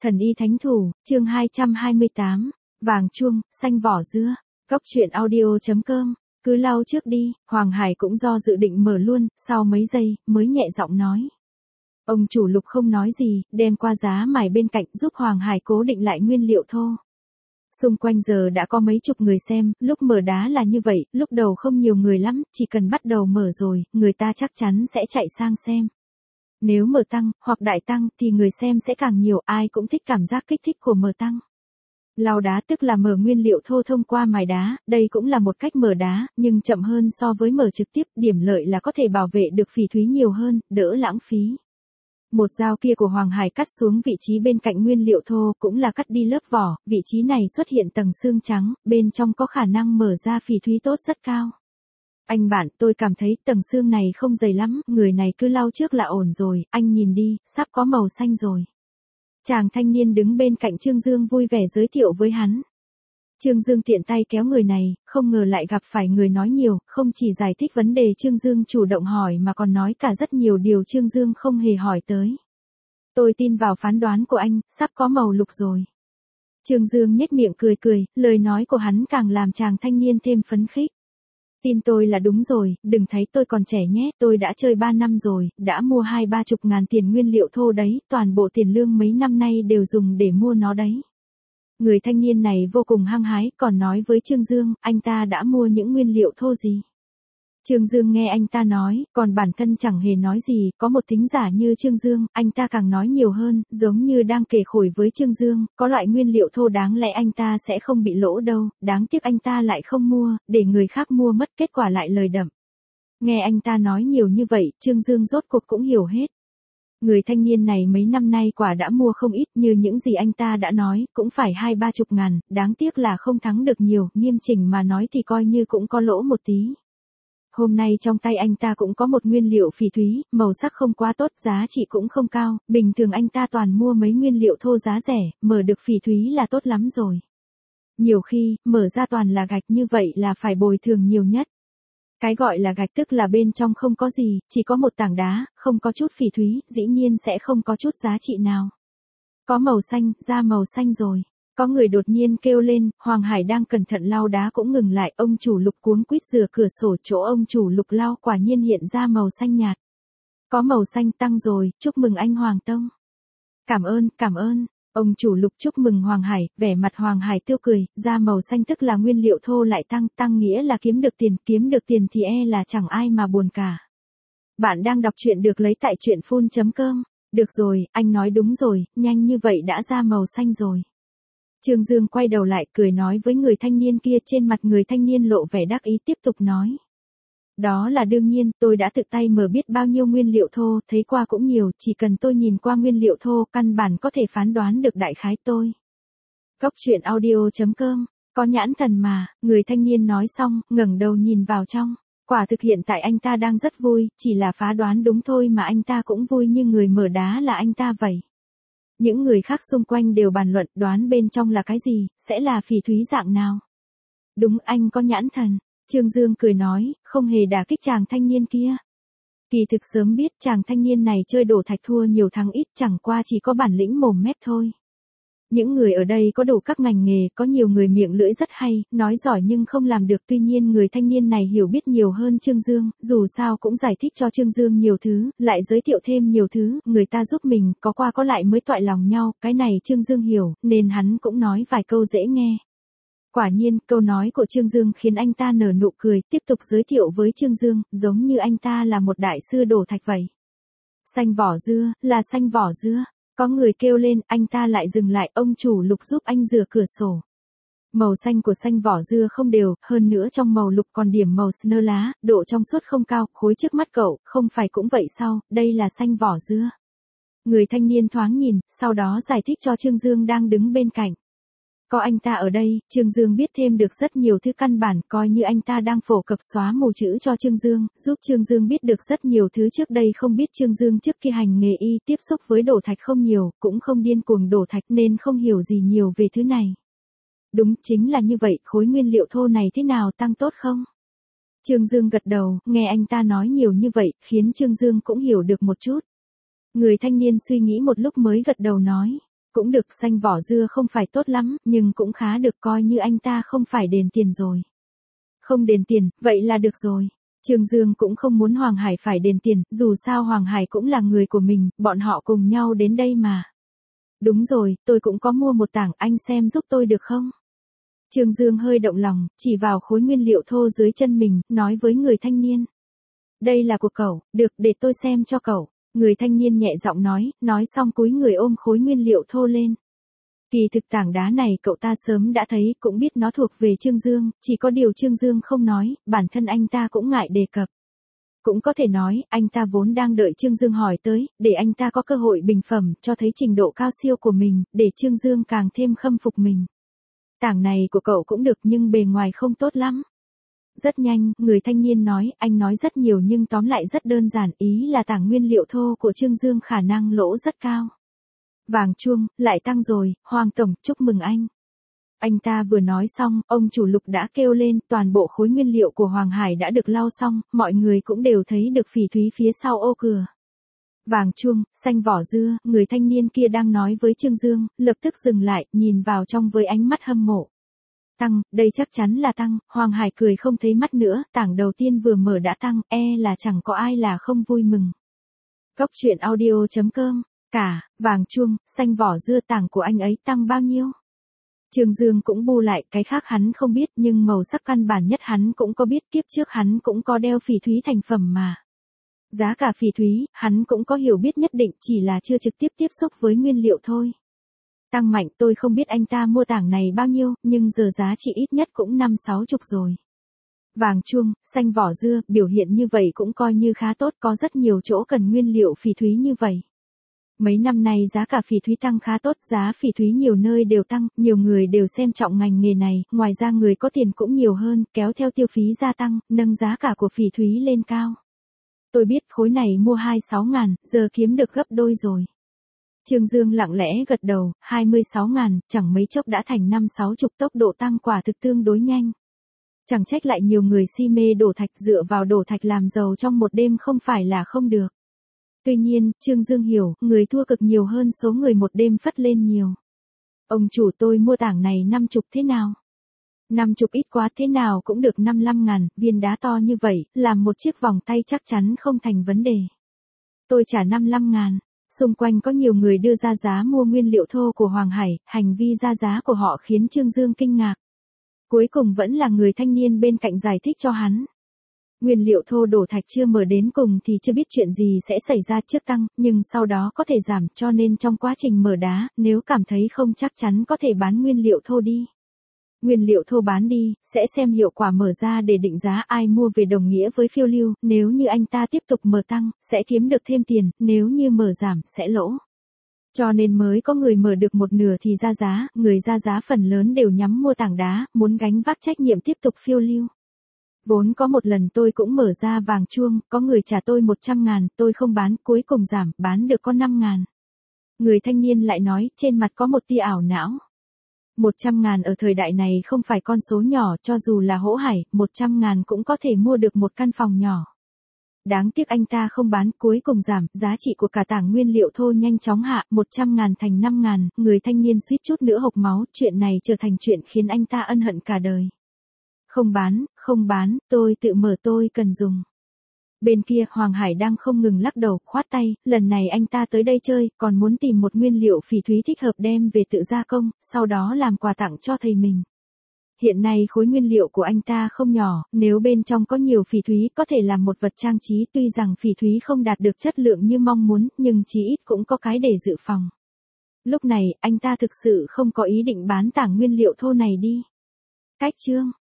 Thần y thánh thủ, chương 228, vàng chuông, xanh vỏ dưa. Cóc truyện audio.com, cứ lau trước đi. Hoàng Hải cũng do dự định mở luôn, sau mấy giây, mới nhẹ giọng nói. Ông chủ Lục không nói gì, đem qua giá mài bên cạnh giúp Hoàng Hải cố định lại nguyên liệu thô. Xung quanh giờ đã có mấy chục người xem, lúc mở đá là như vậy, lúc đầu không nhiều người lắm, chỉ cần bắt đầu mở rồi, người ta chắc chắn sẽ chạy sang xem. Nếu mở tăng, hoặc đại tăng, thì người xem sẽ càng nhiều, ai cũng thích cảm giác kích thích của mở tăng. Lau đá tức là mở nguyên liệu thô thông qua mài đá, đây cũng là một cách mở đá, nhưng chậm hơn so với mở trực tiếp, điểm lợi là có thể bảo vệ được phỉ thúy nhiều hơn, đỡ lãng phí. Một dao kia của Hoàng Hải cắt xuống vị trí bên cạnh nguyên liệu thô cũng là cắt đi lớp vỏ, vị trí này xuất hiện tầng xương trắng, bên trong có khả năng mở ra phỉ thúy tốt rất cao. Anh bạn, tôi cảm thấy tầng xương này không dày lắm, người này cứ lau trước là ổn rồi, anh nhìn đi, sắp có màu xanh rồi. Chàng thanh niên đứng bên cạnh Trương Dương vui vẻ giới thiệu với hắn. Trương Dương tiện tay kéo người này, không ngờ lại gặp phải người nói nhiều, không chỉ giải thích vấn đề Trương Dương chủ động hỏi mà còn nói cả rất nhiều điều Trương Dương không hề hỏi tới. Tôi tin vào phán đoán của anh, sắp có màu lục rồi. Trương Dương nhếch miệng cười cười, lời nói của hắn càng làm chàng thanh niên thêm phấn khích. Tin tôi là đúng rồi, đừng thấy tôi còn trẻ nhé, tôi đã chơi 3 năm rồi, đã mua 20-30 ngàn tiền nguyên liệu thô đấy, toàn bộ tiền lương mấy năm nay đều dùng để mua nó đấy. Người thanh niên này vô cùng hăng hái, còn nói với Trương Dương, anh ta đã mua những nguyên liệu thô gì. Trương Dương nghe anh ta nói, còn bản thân chẳng hề nói gì, có một thính giả như Trương Dương, anh ta càng nói nhiều hơn, giống như đang kể khổi với Trương Dương, có loại nguyên liệu thô đáng lẽ anh ta sẽ không bị lỗ đâu, đáng tiếc anh ta lại không mua, để người khác mua mất kết quả lại lời đậm. Nghe anh ta nói nhiều như vậy, Trương Dương rốt cuộc cũng hiểu hết. Người thanh niên này mấy năm nay quả đã mua không ít như những gì anh ta đã nói, cũng phải 20-30 ngàn, đáng tiếc là không thắng được nhiều, nghiêm chỉnh mà nói thì coi như cũng có lỗ một tí. Hôm nay trong tay anh ta cũng có một nguyên liệu phỉ thúy, màu sắc không quá tốt, giá trị cũng không cao, bình thường anh ta toàn mua mấy nguyên liệu thô giá rẻ, mở được phỉ thúy là tốt lắm rồi. Nhiều khi, mở ra toàn là gạch như vậy là phải bồi thường nhiều nhất. Cái gọi là gạch tức là bên trong không có gì, chỉ có một tảng đá, không có chút phỉ thúy, dĩ nhiên sẽ không có chút giá trị nào. Có màu xanh, ra màu xanh rồi. Có người đột nhiên kêu lên, Hoàng Hải đang cẩn thận lau đá cũng ngừng lại, ông chủ Lục cuống quýt rửa cửa sổ chỗ ông chủ Lục lau quả nhiên hiện ra màu xanh nhạt. Có màu xanh tăng rồi, chúc mừng anh Hoàng Tông. Cảm ơn. Ông chủ Lục chúc mừng Hoàng Hải, vẻ mặt Hoàng Hải tươi cười, ra màu xanh tức là nguyên liệu thô lại tăng nghĩa là kiếm được tiền thì là chẳng ai mà buồn cả. Bạn đang đọc truyện được lấy tại truyện.full.com. Được rồi, anh nói đúng rồi, nhanh như vậy đã ra màu xanh rồi. Trương Dương quay đầu lại cười nói với người thanh niên kia, trên mặt người thanh niên lộ vẻ đắc ý tiếp tục nói. Đó là đương nhiên, tôi đã tự tay mở biết bao nhiêu nguyên liệu thô, thấy qua cũng nhiều, chỉ cần tôi nhìn qua nguyên liệu thô, căn bản có thể phán đoán được đại khái tôi. Cóc truyện audio.com, có nhãn thần mà, người thanh niên nói xong, ngẩng đầu nhìn vào trong. Quả thực hiện tại anh ta đang rất vui, chỉ là phán đoán đúng thôi mà anh ta cũng vui như người mở đá là anh ta vậy. Những người khác xung quanh đều bàn luận đoán bên trong là cái gì, sẽ là phỉ thúy dạng nào. Đúng, anh có nhãn thần. Trương Dương cười nói, không hề đả kích chàng thanh niên kia. Kỳ thực sớm biết chàng thanh niên này chơi đổ thạch thua nhiều thắng ít, chẳng qua chỉ có bản lĩnh mồm mép thôi. Những người ở đây có đủ các ngành nghề, có nhiều người miệng lưỡi rất hay, nói giỏi nhưng không làm được, tuy nhiên người thanh niên này hiểu biết nhiều hơn Trương Dương, dù sao cũng giải thích cho Trương Dương nhiều thứ, lại giới thiệu thêm nhiều thứ, người ta giúp mình, có qua có lại mới toại lòng nhau, cái này Trương Dương hiểu, nên hắn cũng nói vài câu dễ nghe. Quả nhiên, câu nói của Trương Dương khiến anh ta nở nụ cười, tiếp tục giới thiệu với Trương Dương, giống như anh ta là một đại sư đổ thạch vậy. Xanh vỏ dưa, là xanh vỏ dưa. Có người kêu lên, anh ta lại dừng lại, ông chủ Lục giúp anh rửa cửa sổ. Màu xanh của xanh vỏ dưa không đều, hơn nữa trong màu lục còn điểm màu nơ lá, độ trong suốt không cao, khối trước mắt cậu, không phải cũng vậy sao, đây là xanh vỏ dưa. Người thanh niên thoáng nhìn, sau đó giải thích cho Trương Dương đang đứng bên cạnh. Có anh ta ở đây, Trương Dương biết thêm được rất nhiều thứ căn bản, coi như anh ta đang phổ cập xóa mù chữ cho Trương Dương, giúp Trương Dương biết được rất nhiều thứ trước đây không biết. Trương Dương trước khi hành nghề y tiếp xúc với đổ thạch không nhiều, cũng không điên cuồng đổ thạch nên không hiểu gì nhiều về thứ này. Đúng, chính là như vậy, khối nguyên liệu thô này thế nào tăng tốt không? Trương Dương gật đầu, nghe anh ta nói nhiều như vậy, khiến Trương Dương cũng hiểu được một chút. Người thanh niên suy nghĩ một lúc mới gật đầu nói. Cũng được, xanh vỏ dưa không phải tốt lắm, nhưng cũng khá được, coi như anh ta không phải đền tiền rồi. Không đền tiền, vậy là được rồi. Trương Dương cũng không muốn Hoàng Hải phải đền tiền, dù sao Hoàng Hải cũng là người của mình, bọn họ cùng nhau đến đây mà. Đúng rồi, tôi cũng có mua một tảng, anh xem giúp tôi được không? Trương Dương hơi động lòng, chỉ vào khối nguyên liệu thô dưới chân mình, nói với người thanh niên. Đây là của cậu, được, để tôi xem cho cậu. Người thanh niên nhẹ giọng nói xong cúi người ôm khối nguyên liệu thô lên. Kỳ thực tảng đá này cậu ta sớm đã thấy, cũng biết nó thuộc về Trương Dương, chỉ có điều Trương Dương không nói, bản thân anh ta cũng ngại đề cập. Cũng có thể nói, anh ta vốn đang đợi Trương Dương hỏi tới, để anh ta có cơ hội bình phẩm, cho thấy trình độ cao siêu của mình, để Trương Dương càng thêm khâm phục mình. Tảng này của cậu cũng được nhưng bề ngoài không tốt lắm. Rất nhanh, người thanh niên nói, anh nói rất nhiều nhưng tóm lại rất đơn giản, ý là tảng nguyên liệu thô của Trương Dương khả năng lỗ rất cao. Vàng chuông, lại tăng rồi, Hoàng Tổng, chúc mừng anh. Anh ta vừa nói xong, ông chủ Lục đã kêu lên, toàn bộ khối nguyên liệu của Hoàng Hải đã được lau xong, mọi người cũng đều thấy được phỉ thúy phía sau ô cửa. Vàng chuông, xanh vỏ dưa, người thanh niên kia đang nói với Trương Dương, lập tức dừng lại, nhìn vào trong với ánh mắt hâm mộ. Tăng, đây chắc chắn là tăng, Hoàng Hải cười không thấy mắt nữa, tảng đầu tiên vừa mở đã tăng, là chẳng có ai là không vui mừng. Cốc truyện audio.com, vàng chuông, xanh vỏ dưa tảng của anh ấy tăng bao nhiêu? Trương Dương cũng bu lại, cái khác hắn không biết nhưng màu sắc căn bản nhất hắn cũng có biết, kiếp trước hắn cũng có đeo phỉ thúy thành phẩm mà. Giá cả phỉ thúy, hắn cũng có hiểu biết nhất định, chỉ là chưa trực tiếp tiếp xúc với nguyên liệu thôi. Tăng mạnh, tôi không biết anh ta mua tảng này bao nhiêu, nhưng giờ giá trị ít nhất cũng 5-60 rồi. Vàng chuông, xanh vỏ dưa, biểu hiện như vậy cũng coi như khá tốt, có rất nhiều chỗ cần nguyên liệu phỉ thúy như vậy. Mấy năm nay giá cả phỉ thúy tăng khá tốt, giá phỉ thúy nhiều nơi đều tăng, nhiều người đều xem trọng ngành nghề này, ngoài ra người có tiền cũng nhiều hơn, kéo theo tiêu phí gia tăng, nâng giá cả của phỉ thúy lên cao. Tôi biết khối này mua 26 ngàn, giờ kiếm được gấp đôi rồi. Trương Dương lặng lẽ gật đầu, 26 ngàn, chẳng mấy chốc đã thành 5-60, tốc độ tăng quả thực tương đối nhanh. Chẳng trách lại nhiều người si mê đổ thạch, dựa vào đổ thạch làm giàu trong một đêm không phải là không được. Tuy nhiên, Trương Dương hiểu, người thua cực nhiều hơn số người một đêm phất lên nhiều. Ông chủ, tôi mua tảng này 50 thế nào? 50 ít quá, thế nào cũng được 55 ngàn, viên đá to như vậy, làm một chiếc vòng tay chắc chắn không thành vấn đề. Tôi trả 55 ngàn. Xung quanh có nhiều người đưa ra giá mua nguyên liệu thô của Hoàng Hải, hành vi ra giá của họ khiến Trương Dương kinh ngạc. Cuối cùng vẫn là người thanh niên bên cạnh giải thích cho hắn. Nguyên liệu thô đổ thạch chưa mở đến cùng thì chưa biết chuyện gì sẽ xảy ra, trước tăng, nhưng sau đó có thể giảm, cho nên trong quá trình mở đá, nếu cảm thấy không chắc chắn có thể bán nguyên liệu thô đi. Nguyên liệu thô bán đi, sẽ xem hiệu quả mở ra để định giá, ai mua về đồng nghĩa với phiêu lưu, nếu như anh ta tiếp tục mở tăng, sẽ kiếm được thêm tiền, nếu như mở giảm, sẽ lỗ. Cho nên mới có người mở được một nửa thì ra giá, người ra giá phần lớn đều nhắm mua tảng đá, muốn gánh vác trách nhiệm tiếp tục phiêu lưu. Vốn có một lần tôi cũng mở ra vàng chuông, có người trả tôi 100 ngàn, tôi không bán, cuối cùng giảm, bán được có 5 ngàn. Người thanh niên lại nói, trên mặt có một tia ảo não. 100 ngàn ở thời đại này không phải con số nhỏ, cho dù là Hỗ Hải, 100 ngàn cũng có thể mua được một căn phòng nhỏ. Đáng tiếc anh ta không bán, cuối cùng giảm, giá trị của cả tảng nguyên liệu thô nhanh chóng hạ, 100 ngàn thành 5 ngàn, người thanh niên suýt chút nữa hộc máu, chuyện này trở thành chuyện khiến anh ta ân hận cả đời. Không bán, tôi tự mở, tôi cần dùng. Bên kia, Hoàng Hải đang không ngừng lắc đầu, khoát tay, lần này anh ta tới đây chơi, còn muốn tìm một nguyên liệu phỉ thúy thích hợp đem về tự gia công, sau đó làm quà tặng cho thầy mình. Hiện nay khối nguyên liệu của anh ta không nhỏ, nếu bên trong có nhiều phỉ thúy có thể làm một vật trang trí, tuy rằng phỉ thúy không đạt được chất lượng như mong muốn, nhưng chí ít cũng có cái để dự phòng. Lúc này, anh ta thực sự không có ý định bán tảng nguyên liệu thô này đi. Cách chương